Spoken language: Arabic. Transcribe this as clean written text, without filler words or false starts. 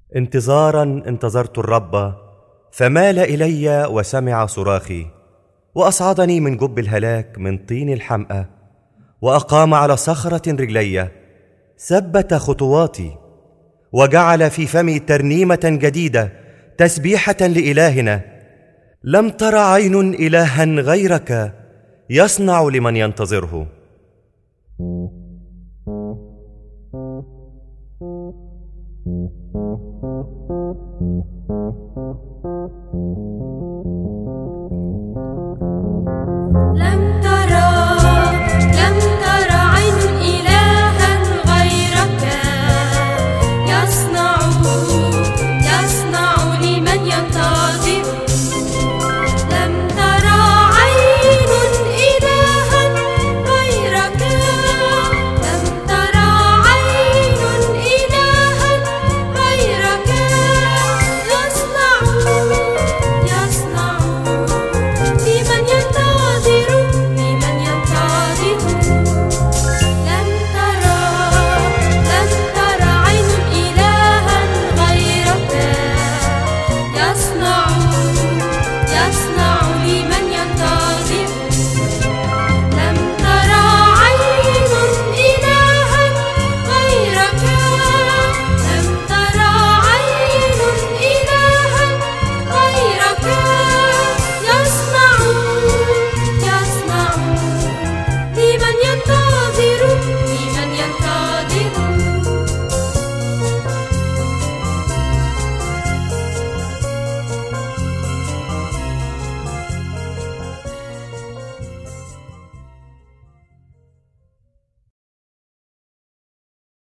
انتظارا انتظرت الرب، فمال إلي وسمع صراخي، وأصعدني من جب الهلاك من طين الحمأة، وأقام على صخرة رجلي، ثبت خطواتي، وجعل في فمي ترنيمة جديدة، تسبيحة لإلهنا. لم تر عين إلها غيرك، يصنع لمن ينتظره.